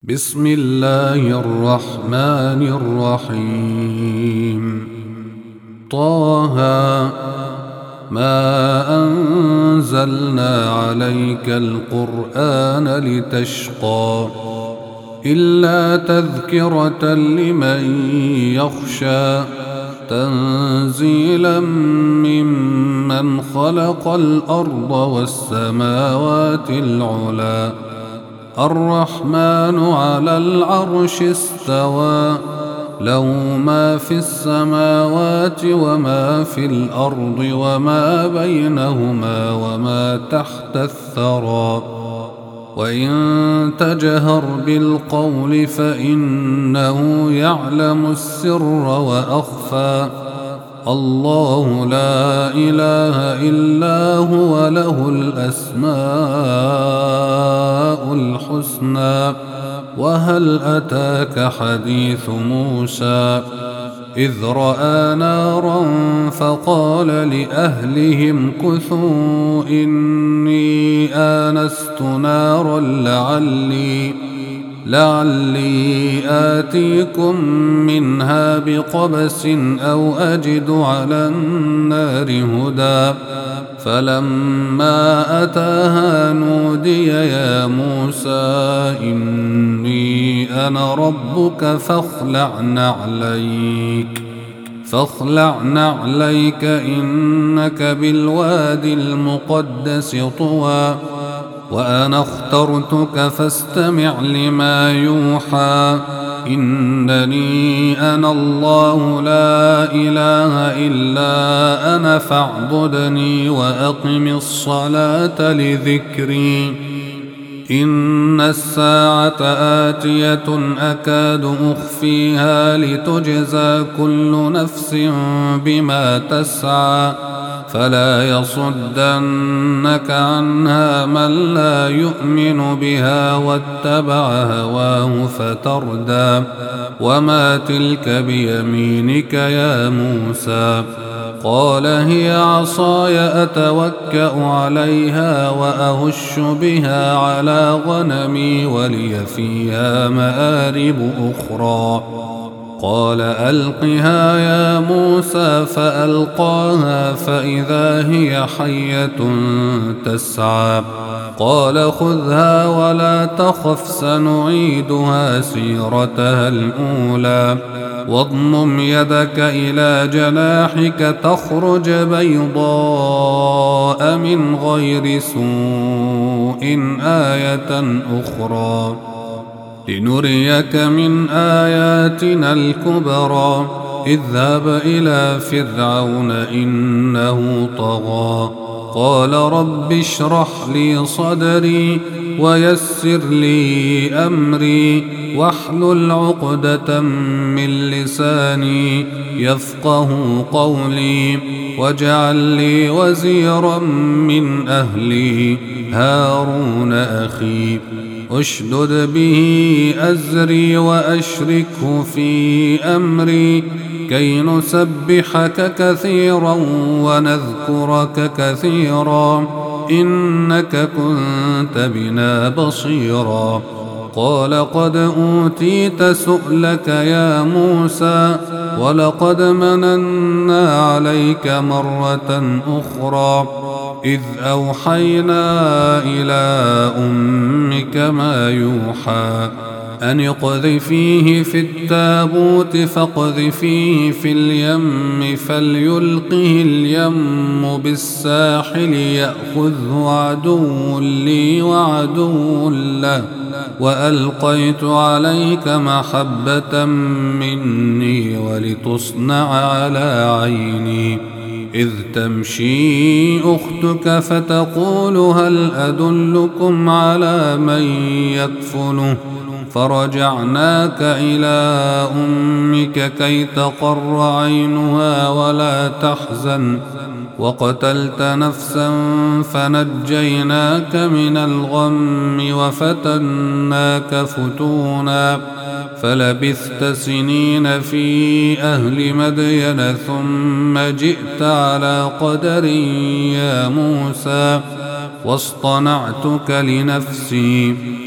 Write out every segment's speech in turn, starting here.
بسم الله الرحمن الرحيم. طه ما أنزلنا عليك القرآن لتشقى إلا تذكرة لمن يخشى تنزيلا ممن خلق الأرض والسماوات العلى الرحمن على العرش استوى له ما في السماوات وما في الأرض وما بينهما وما تحت الثرى وإن تجهر بالقول فإنه يعلم السر وأخفى الله لا إله إلا هو له الأسماء الحسنى. وهل أتاك حديث موسى إذ رأى نارا فقال لأهلهم كثوا إني آنست نارا لعلي آتيكم منها بقبس أو أجد على النار هدى فلما أتاها نودي يا موسى إني أنا ربك فاخلع نعليك إنك بالوادي المقدس طوى وأنا اخترتك فاستمع لما يوحى إنني أنا الله لا إله إلا أنا فاعبدني وأقم الصلاة لذكري إن الساعة آتية أكاد أخفيها لتجزى كل نفس بما تسعى فلا يصدنك عنها من لا يؤمن بها واتبع هواه فتردى وما تلك بيمينك يا موسى قال هي عصاي أتوكأ عليها وأهش بها على غنمي ولي فيها مآرب أخرى قال ألقها يا موسى فألقاها فإذا هي حية تسعى قال خذها ولا تخف سنعيدها سيرتها الأولى واضمم يدك إلى جناحك تخرج بيضاء من غير سوء آية أخرى لنريك من آياتنا الكبرى اذهب إلى فرعون إنه طغى قال رب اشرح لي صدري ويسر لي أمري واحلل عقدة من لساني يفقه قولي واجعل لي وزيرا من أهلي هارون أخي اشدد به أزري وأشركه في أمري كي نسبحك كثيرا ونذكرك كثيرا إنك كنت بنا بصيرا قال قد أوتيت سؤلك يا موسى ولقد مننا عليك مرة أخرى إذ أوحينا إلى أمك ما يوحى أن اقذفيه في التابوت فاقذفيه في اليم فليلقه اليم بالساحل يأخذه عدو لي وعدو له وألقيت عليك محبة مني ولتصنع على عيني إذ تمشي أختك فتقول هل أدلكم على من يكفله فرجعناك إلى أمك كي تقر عينها ولا تحزن وقتلت نفسا فنجيناك من الغم وفتناك فتونا فلبثت سنين في أهل مدين ثم جئت على قدر يا موسى واصطنعتك لنفسي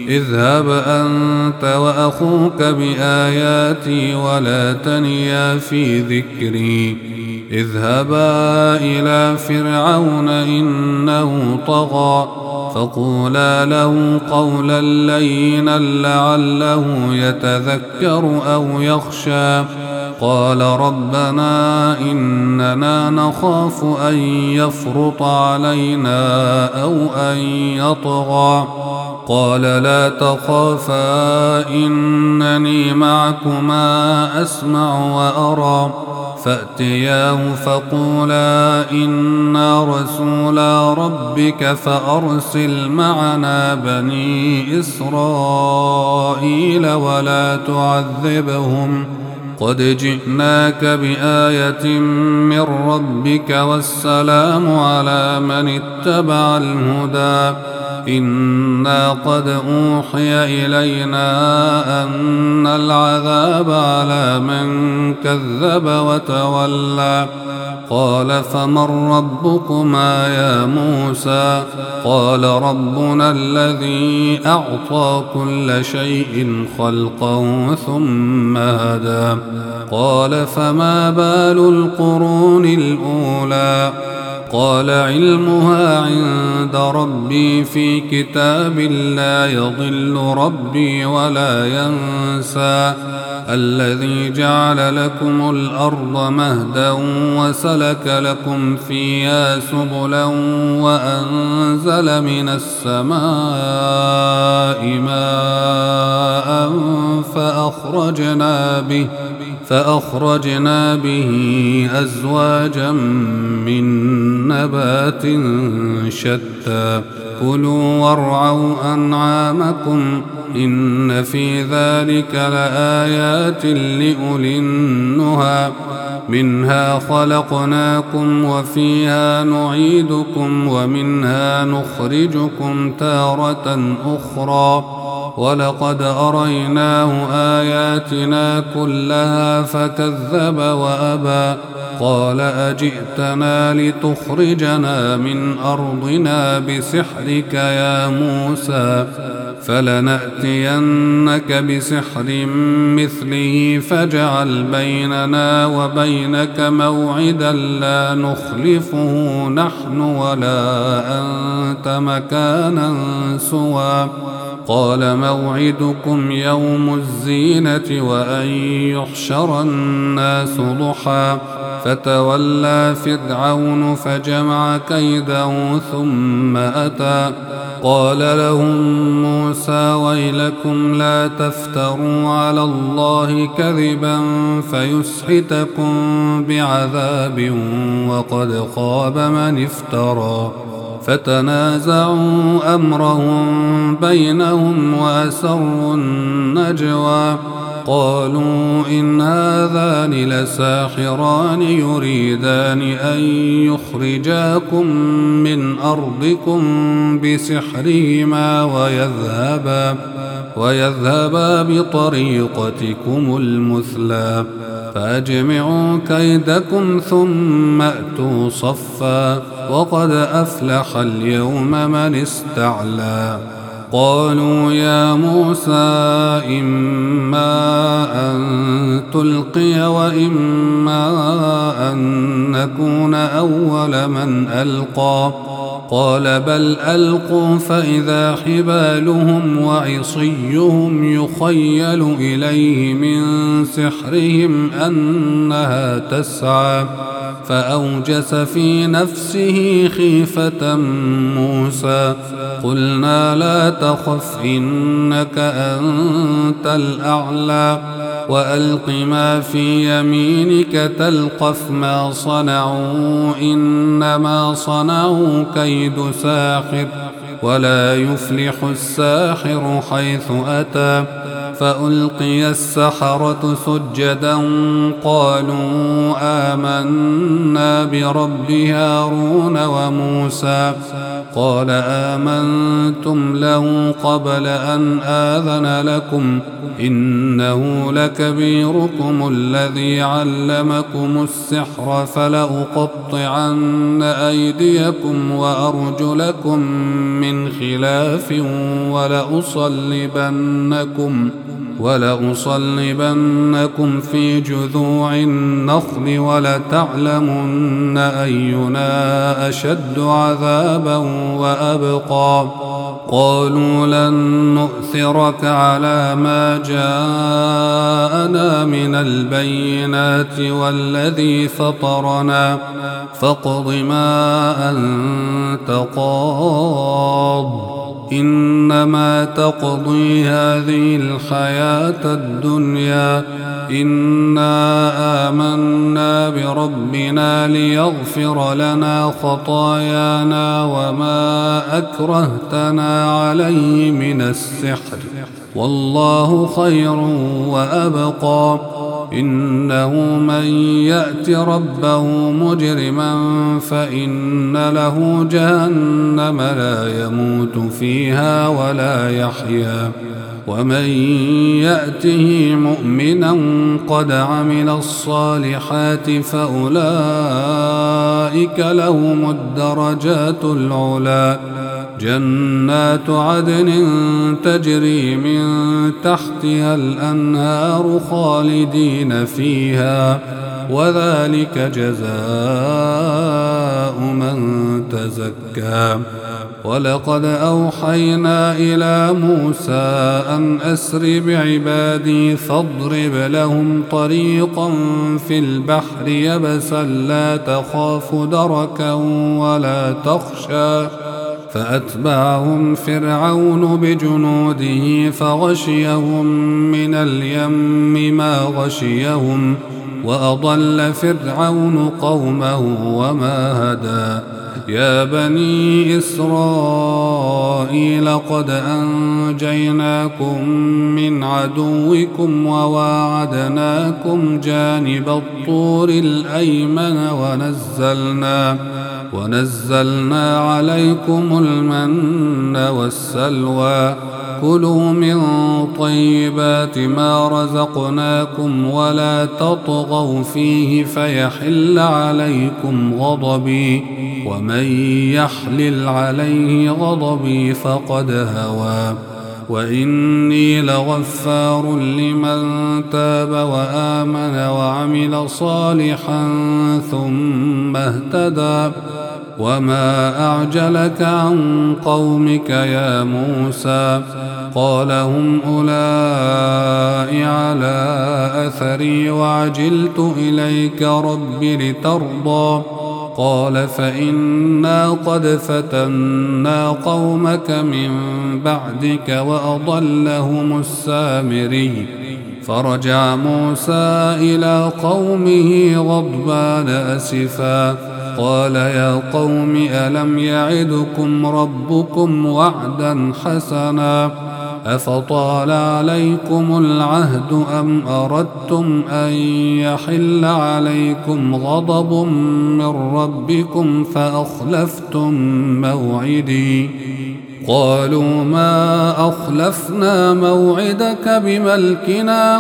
اذهب أنت وأخوك بآياتي ولا تنيا في ذكري اذهبا إلى فرعون إنه طغى فقولا له قولا لينا لعله يتذكر أو يخشى قال ربنا إننا نخاف أن يفرط علينا أو أن يطغى قال لا تخافا إنني معكما أسمع وأرى فأتياه فقولا إنا رسولا ربك فأرسل معنا بني إسرائيل ولا تعذبهم قد جئناك بآية من ربك والسلام على من اتبع الهدى إنا قد أوحي إلينا أن العذاب على من كذب وتولى قال فمن ربكما يا موسى قال ربنا الذي أعطى كل شيء خلقه ثم هدى قال فما بال القرون الأولى قال علمها عند ربي في كتاب لا يضل ربي ولا ينسى الذي جعل لكم الأرض مهدا وسلك لكم فيها سبلا وأنزل من السماء ماء فأخرجنا به أزواجا من نبات شتى كلوا وارعوا أنعامكم إن في ذلك لآيات لأولي النهى منها خلقناكم وفيها نعيدكم ومنها نخرجكم تارة أخرى ولقد أريناه آياتنا كلها فكذب وأبى قال أجئتنا لتخرجنا من أرضنا بسحرك يا موسى فلنأتينك بسحر مثله فاجعل بيننا وبينك موعدا لا نخلفه نحن ولا أنت مكانا سوى قال موعدكم يوم الزينة وأن يحشر الناس ضحى فتولى فرعون فجمع كيده ثم أتى قال لهم موسى ويلكم لا تفتروا على الله كذبا فيسحتكم بعذاب وقد خاب من افترى فتنازعوا أمرهم بينهم وأسروا النجوى قالوا إن هذان لساحران يريدان أن يخرجاكم من أرضكم بسحرهما ويذهبا بطريقتكم المثلى فأجمعوا كيدكم ثم أتوا صفا وقد أفلح اليوم من استعلى قالوا يا موسى إما أن تلقي وإما أن نكون أول من ألقى قال بل ألقوا فإذا حبالهم وعصيهم يخيل إليه من سحرهم أنها تسعى فأوجس في نفسه خيفة موسى قلنا لا تخف إنك أنت الأعلى وألق ما في يمينك تلقف ما صنعوا إنما صنعوا كيد ساحر ولا يفلح الساحر حيث أتى فألقي السحرة سجدا قالوا آمنا برب هارون وموسى قال آمنتم له قبل أن آذن لكم إنه لكبيركم الذي علمكم السحر فلأقطعن أيديكم وأرجلكم من خلاف ولأصلبنكم في جذوع النخل ولتعلمن أينا أشد عذابا وأبقى قالوا لن نؤثرك على ما جاءنا من البينات والذي فطرنا فاقض ما أنت قاض إنما تقضي هذه الحياة الدنيا إنا آمنا بربنا ليغفر لنا خطايانا وما أكرهتنا عليه من السحر والله خير وأبقى إنه من يأت ربه مجرما فإن له جهنم لا يموت فيها ولا يحيا ومن يأته مؤمنا قد عمل الصالحات فأولئك لهم الدرجات العلى جنات عدن تجري من تحتها الأنهار خالدين فيها وذلك جزاء من تزكى ولقد أوحينا إلى موسى أن أسر بعبادي فاضرب لهم طريقا في البحر يبسا لا تخاف دركا ولا تخشى فأتبعهم فرعون بجنوده فغشيهم من اليم ما غشيهم وأضل فرعون قومه وما هدى يا بني إسرائيل قد أنجيناكم من عدوكم وواعدناكم جانب الطور الأيمن ونزلنا عليكم المن والسلوى كلوا من طيبات ما رزقناكم ولا تطغوا فيه فيحل عليكم غضبي ومن يحلل عليه غضبي فقد هوى وإني لغفار لمن تاب وآمن وعمل صالحا ثم اهتدى وما أعجلك عن قومك يا موسى قال هم أولئك على أثري وعجلت إليك رب لترضى قال فإنا قد فتنا قومك من بعدك وأضلهم السامري فرجع موسى إلى قومه غضبان أسفا قال يا قوم ألم يعدكم ربكم وعدا حسنا أفطال عليكم العهد أم أردتم أن يحل عليكم غضب من ربكم فأخلفتم موعدي قالوا ما أخلفنا موعدك بملكنا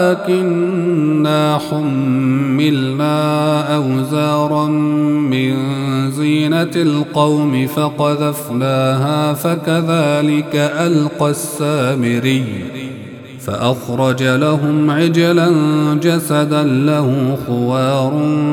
ولكننا حملنا أوزارا من زينة القوم فقذفناها فكذلك ألقى السامري فأخرج لهم عجلا جسدا له خوار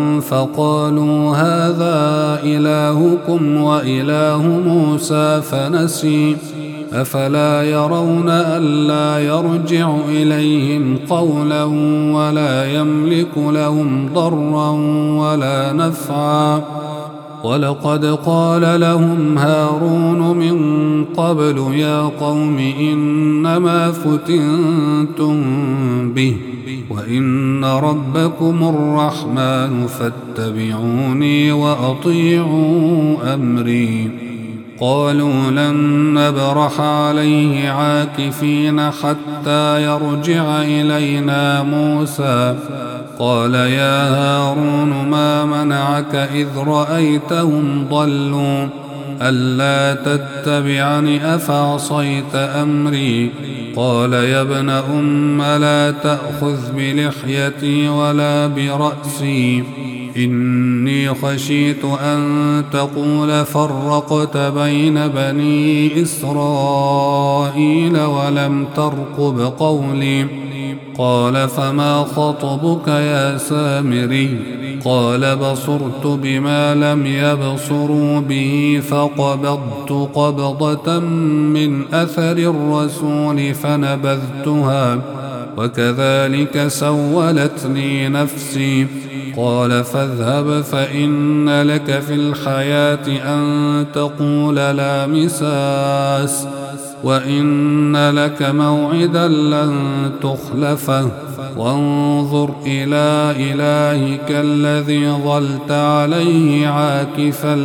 فقالوا هذا إلهكم وإله موسى فنسي أفلا يرون ألا يرجع إليهم قولا ولا يملك لهم ضرا ولا نفعا ولقد قال لهم هارون من قبل يا قوم إنما فتنتم به وإن ربكم الرحمن فاتبعوني وأطيعوا أمري قالوا لن نبرح عليه عاكفين حتى يرجع إلينا موسى قال يا هارون ما منعك إذ رأيتهم ضلوا ألا تتبعني أفعصيت أمري. قال يا ابن لا تأخذ بلحيتي ولا برأسي، إني خشيت أن تقول فرقت بين بني إسرائيل ولم ترقب قولي. قال فما خطبك يا سامري؟ قال بصرت بما لم يبصروا به فقبضت قبضة من أثر الرسول فنبذتها وكذلك سولت لي نفسي. قال فاذهب فإن لك في الحياة أن تقول لا مساس، وإن لك موعدا لن تخلفه، وانظر إلى إلهك الذي ظلت عليه عاكفا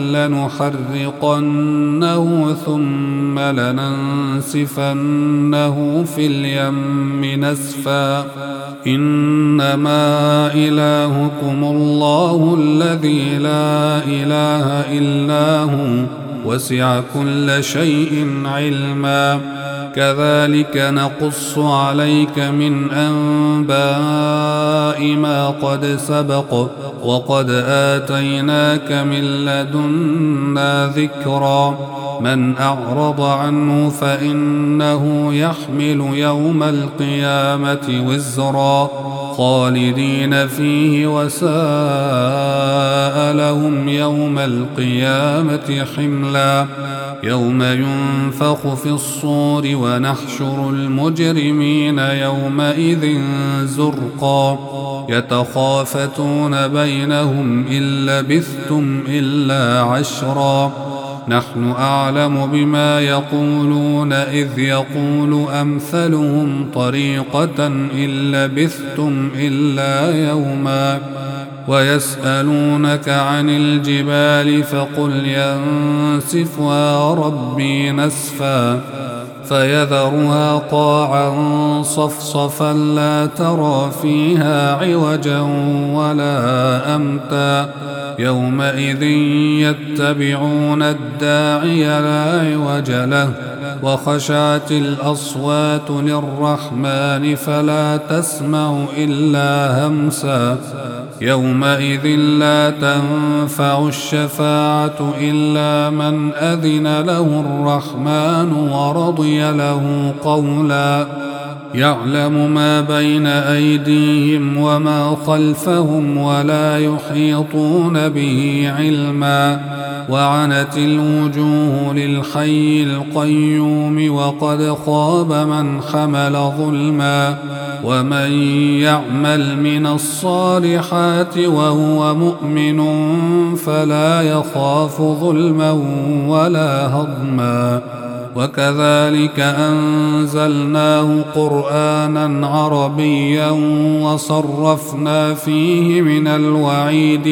لنحرقنه ثم لننسفنه في اليم نسفا. إنما إلهكم الله الذي لا إله إلا هو وسع كل شيء علما. كذلك نقص عليك من أنباء ما قد سبق وقد آتيناك من لدنا ذكرا. من أعرض عنه فإنه يحمل يوم القيامة وزرا خالدين فيه وساء لهم يوم القيامة حملا. يوم ينفخ في الصور ونحشر المجرمين يومئذ زرقا يتخافتون بينهم إن لبثتم إلا عشرا. نحن أعلم بما يقولون إذ يقول أمثلهم طريقة إن لبثتم إلا يوما. ويسألونك عن الجبال فقل ينسفها ربي نسفا فيذرها قاعا صفصفا لا ترى فيها عوجا ولا أمتا. يومئذ يتبعون الداعي لا عوج له وخشعت الأصوات للرحمن فلا تسمع إلا همسا. يومئذ لا تنفع الشفاعة إلا من أذن له الرحمن ورضي له قولا. يعلم ما بين أيديهم وما خلفهم ولا يحيطون به علما. وعنت الوجوه للحي القيوم وقد خاب من حمل ظلما. ومن يعمل من الصالحات وهو مؤمن فلا يخاف ظلما ولا هضما. وكذلك أنزلناه قرآنا عربيا وصرفنا فيه من الوعيد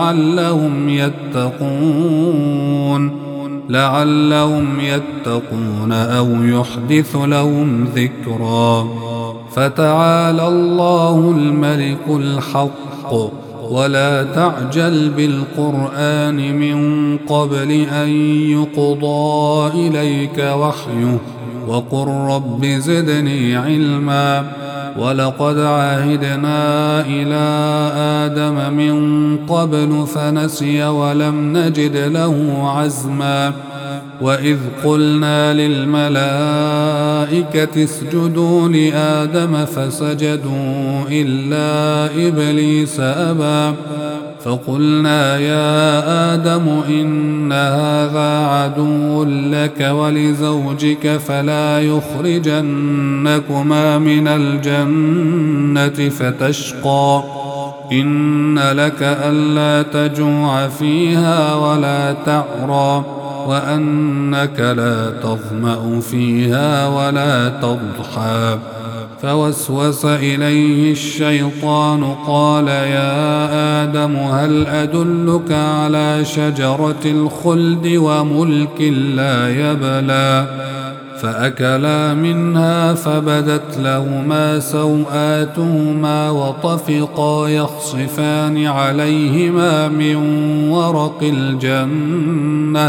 لعلهم يتقون أو يحدث لهم ذكرا. فتعالى الله الملك الحق ولا تعجل بالقرآن من قبل أن يقضى إليك وحيه وقل رب زدني علما. ولقد عاهدنا إلى آدم من قبل فنسي ولم نجد له عزما. وإذ قلنا للملائكة اسجدوا لآدم فسجدوا إلا إبليس أبى. فقلنا يا آدم إن هذا عدو لك ولزوجك فلا يخرجنكما من الجنة فتشقى. إن لك ألا تجوع فيها ولا تعرى وأنك لا تظمأ فيها ولا تضحى. فوسوس إليه الشيطان قال يا آدم هل أدلك على شجرة الخلد وملك لا يبلى. فأكلا منها فبدت لهما سوآتهما وطفقا يخصفان عليهما من ورق الجنة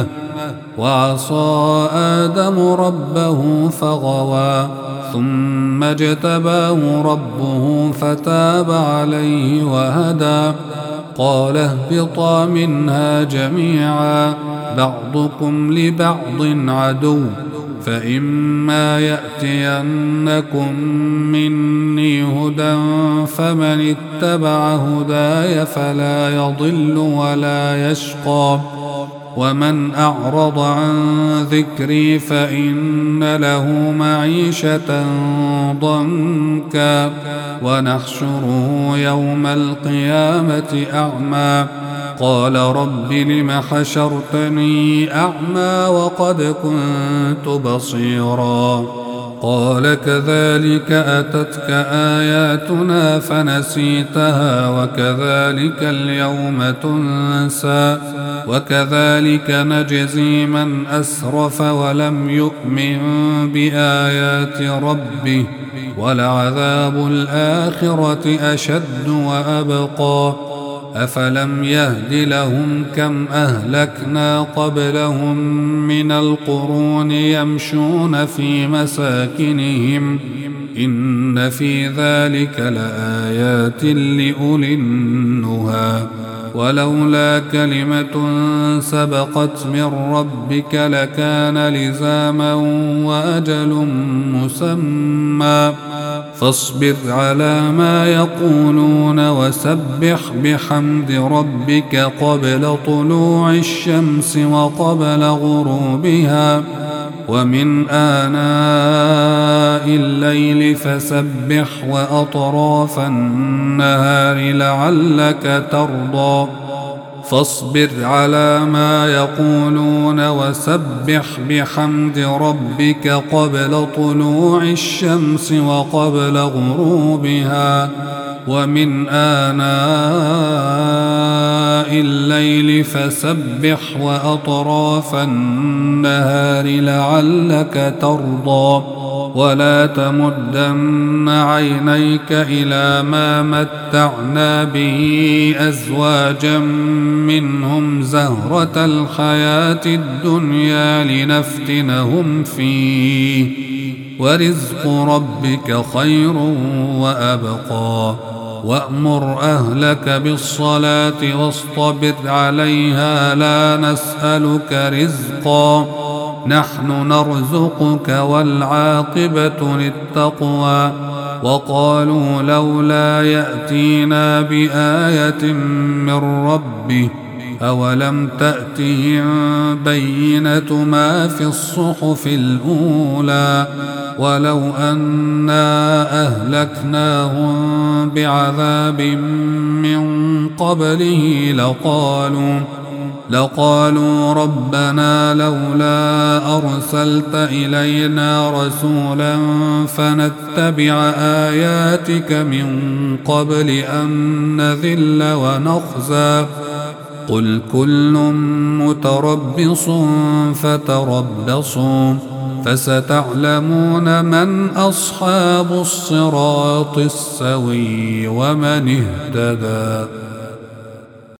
وعصى آدم ربه فغوى ثم اجتباه ربه فتاب عليه وهدى قال اهبطا منها جميعا بعضكم لبعض عدو فإما يأتينكم مني هدى فمن اتبع هداي فلا يضل ولا يشقى ومن أعرض عن ذكري فإن له معيشة ضنكا ونحشره يوم القيامة أعمى قال رب لم حشرتني أعمى وقد كنت بصيرا قال كذلك أتتك آياتنا فنسيتها وكذلك اليوم تنسى وكذلك نجزي من أسرف ولم يؤمن بآيات ربه ولعذاب الآخرة أشد وأبقى أفلم يهد لهم كم أهلكنا قبلهم من القرون يمشون في مساكنهم إن في ذلك لآيات لأولي النهى ولولا كلمة سبقت من ربك لكان لزاما وأجل مسمى فاصبر على ما يقولون وسبح بحمد ربك قبل طلوع الشمس وقبل غروبها ومن آناء الليل فسبح وأطراف النهار لعلك ترضى فاصبر على ما يقولون وسبح بحمد ربك قبل طلوع الشمس وقبل غروبها ومن آناء الليل فسبح وأطراف النهار لعلك ترضى ولا تمدن عينيك إلى ما متعنا به أزواجا منهم زهرة الحياة الدنيا لنفتنهم فيه ورزق ربك خير وأبقى وأمر أهلك بالصلاة واصطبر عليها لا نسألك رزقا نحن نرزقك والعاقبة للتقوى وقالوا لولا يأتينا بآية من ربه أولم تأتهم بينة ما في الصحف الأولى ولو أنا أهلكناهم بعذاب من قبله لقالوا ربنا لولا أرسلت إلينا رسولا فنتبع آياتك من قبل أن نذل ونخزى قل كل متربص فتربصوا فستعلمون من أصحاب الصراط السوي ومن اهتدى.